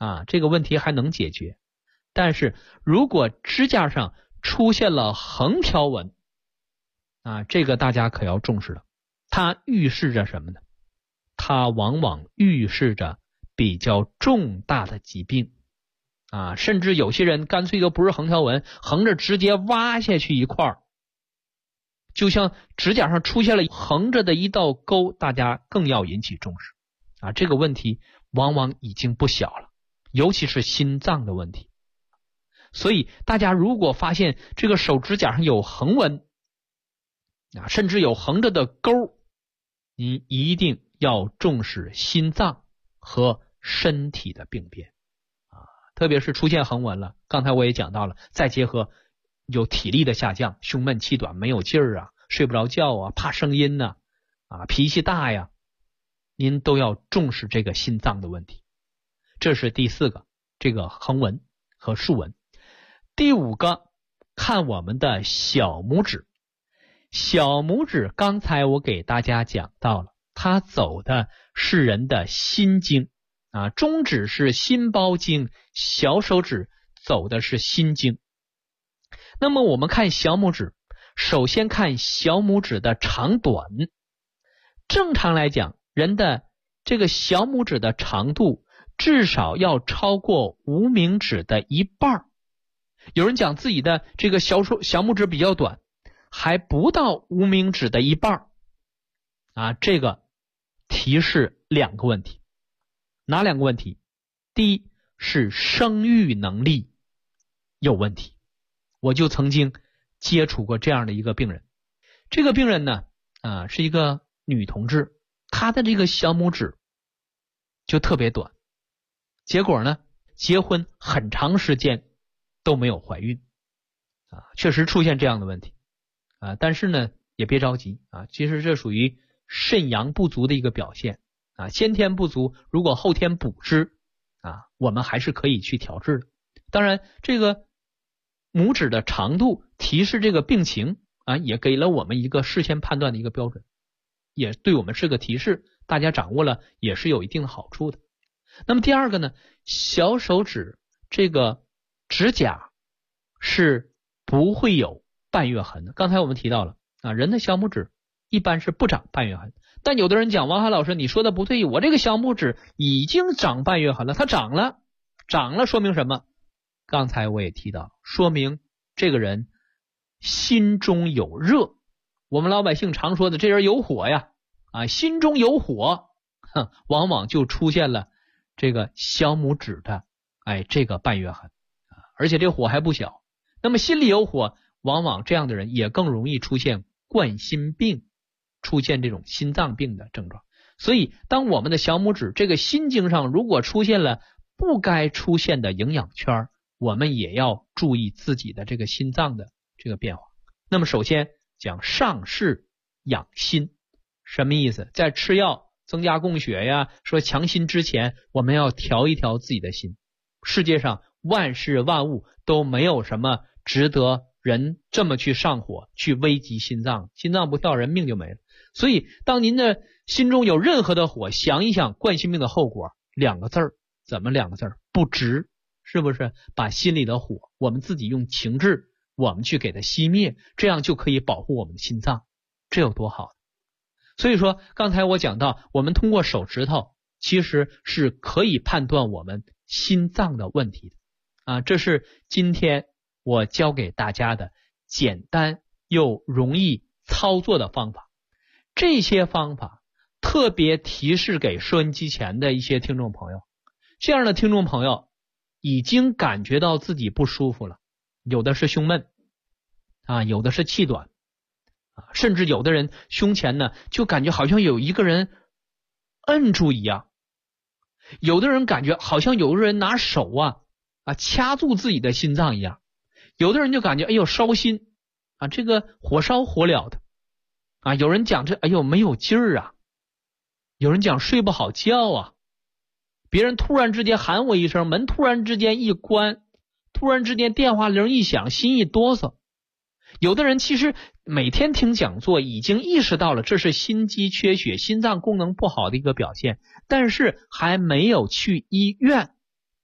这个问题还能解决。但是如果指甲上出现了横条纹这个大家可要重视了。它预示着什么呢？它往往预示着比较重大的疾病甚至有些人干脆就不是横条纹，横着直接挖下去一块，就像指甲上出现了横着的一道沟，大家更要引起重视这个问题往往已经不小了，尤其是心脏的问题。所以大家如果发现这个手指甲上有横纹甚至有横着的沟，你一定要重视心脏和身体的病变特别是出现横纹了，刚才我也讲到了，再结合有体力的下降，胸闷气短，没有劲儿睡不着觉怕声音脾气大呀，您都要重视这个心脏的问题。这是第4个，这个横纹和竖纹。第5个，看我们的小拇指。小拇指刚才我给大家讲到了，它走的是人的心经中指是心包经，小手指走的是心经。那么我们看小拇指，首先看小拇指的长短。正常来讲，人的这个小拇指的长度至少要超过无名指的一半。有人讲自己的这个小拇指比较短，还不到无名指的一半这个提示2个问题。哪2个问题？第一是生育能力有问题。我就曾经接触过这样的一个病人，这个病人呢是一个女同志，她的这个小拇指就特别短，结果呢结婚很长时间都没有怀孕确实出现这样的问题但是呢也别着急其实这属于肾阳不足的一个表现先天不足，如果后天补之我们还是可以去调治的。当然这个拇指的长度提示这个病情也给了我们一个事先判断的一个标准，也对我们是个提示，大家掌握了也是有一定的好处的。那么第2个呢，小手指这个指甲是不会有半月痕的。刚才我们提到了人的小拇指一般是不长半月痕，但有的人讲，王海老师你说的不对，我这个小拇指已经长半月痕了，它长了说明什么？刚才我也提到，说明这个人心中有热。我们老百姓常说的这人有火呀心中有火往往就出现了这个小拇指的这个半月痕而且这火还不小。那么心里有火，往往这样的人也更容易出现冠心病，出现这种心脏病的症状。所以当我们的小拇指这个心经上如果出现了不该出现的营养圈，我们也要注意自己的这个心脏的这个变化。那么首先讲上视养心，什么意思？在吃药增加供血呀，说强心之前，我们要调一调自己的心。世界上万事万物都没有什么值得人这么去上火，去危及心脏，心脏不跳人命就没了。所以当您的心中有任何的火，想一想冠心病的后果，2个字儿，怎么2个字儿？不值，是不是？把心里的火，我们自己用情志，我们去给它熄灭，这样就可以保护我们的心脏，这有多好？所以说刚才我讲到，我们通过手指头其实是可以判断我们心脏的问题的这是今天我教给大家的简单又容易操作的方法。这些方法特别提示给收音机前的一些听众朋友，这样的听众朋友已经感觉到自己不舒服了，有的是胸闷有的是气短甚至有的人胸前呢就感觉好像有一个人摁住一样，有的人感觉好像有个人拿手掐住自己的心脏一样，有的人就感觉烧心这个火烧火燎的有人讲这没有劲儿有人讲睡不好觉别人突然之间喊我一声，门突然之间一关，突然之间电话铃一响，心一哆嗦。有的人其实每天听讲座已经意识到了这是心肌缺血，心脏功能不好的一个表现，但是还没有去医院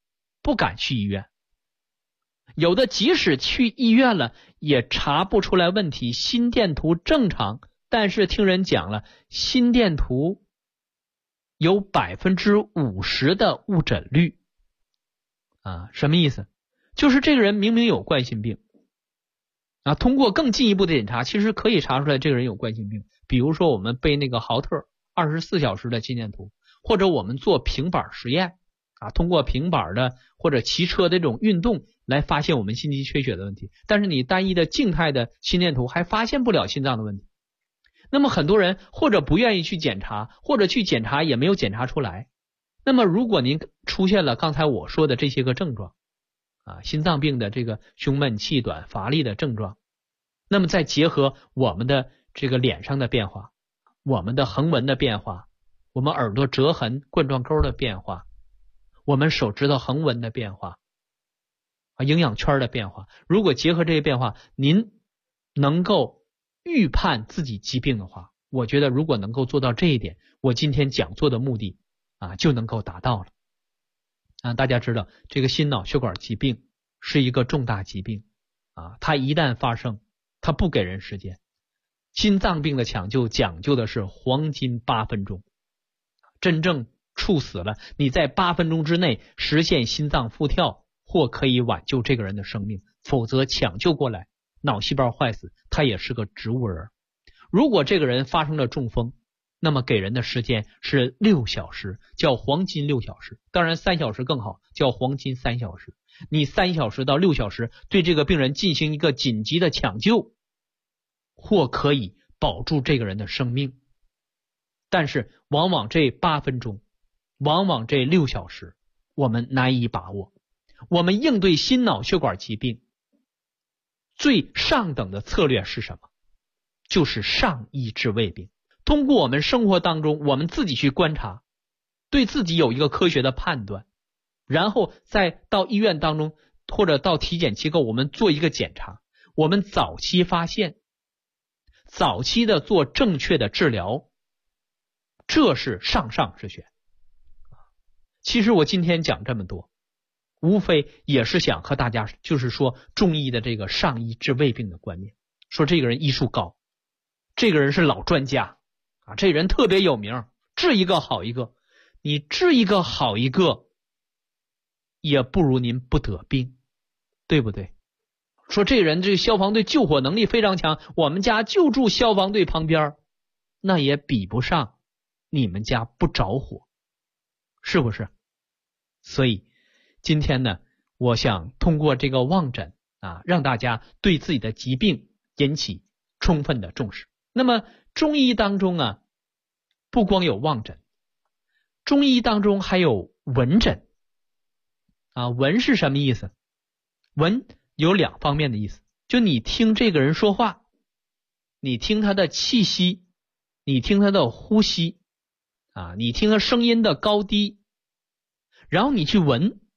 不敢去医院。有的即使去医院了，也查不出来问题，心电图正常，但是听人讲了，心电图有 50% 的误诊率。什么意思？就是这个人明明有冠心病通过更进一步的检查，其实可以查出来这个人有冠心病。比如说我们背那个豪特24小时的心电图，或者我们做平板实验通过平板的或者骑车的这种运动来发现我们心肌缺血的问题，但是你单一的静态的心电图还发现不了心脏的问题。那么很多人或者不愿意去检查，或者去检查也没有检查出来。那么如果您出现了刚才我说的这些个症状心脏病的这个胸闷气短乏力的症状，那么再结合我们的这个脸上的变化，我们的横纹的变化，我们耳朵折痕冠状沟的变化，我们手指头横纹的变化营养圈的变化，如果结合这些变化，您能够预判自己疾病的话，我觉得如果能够做到这一点，我今天讲座的目的就能够达到了大家知道这个心脑血管疾病是一个重大疾病它一旦发生，它不给人时间。心脏病的抢救讲究的是黄金8分钟，真正猝死了，你在8分钟之内实现心脏复跳，或可以挽救这个人的生命，否则抢救过来脑细胞坏死，他也是个植物人。如果这个人发生了中风，那么给人的时间是6小时，叫黄金6小时，当然3小时更好，叫黄金3小时。你3小时到6小时对这个病人进行一个紧急的抢救，或可以保住这个人的生命。但是往往这8分钟，往往这6小时我们难以把握。我们应对心脑血管疾病最上等的策略是什么？就是上医治未病。通过我们生活当中我们自己去观察，对自己有一个科学的判断，然后再到医院当中或者到体检机构我们做一个检查，我们早期发现，早期的做正确的治疗，这是上之选。其实我今天讲这么多，无非也是想和大家就是说中医的这个上医治未病的观念，说这个人医术高，这个人是老专家这人特别有名，治一个好一个。你治一个好一个，也不如您不得病，对不对？说这人这消防队救火能力非常强，我们家就住消防队旁边，那也比不上你们家不着火，是不是？所以今天呢，我想通过这个望诊让大家对自己的疾病引起充分的重视。那么中医当中不光有望诊，中医当中还有闻诊闻是什么意思？闻有2方面的意思，就你听这个人说话，你听他的气息，你听他的呼吸你听他声音的高低，然后你去闻，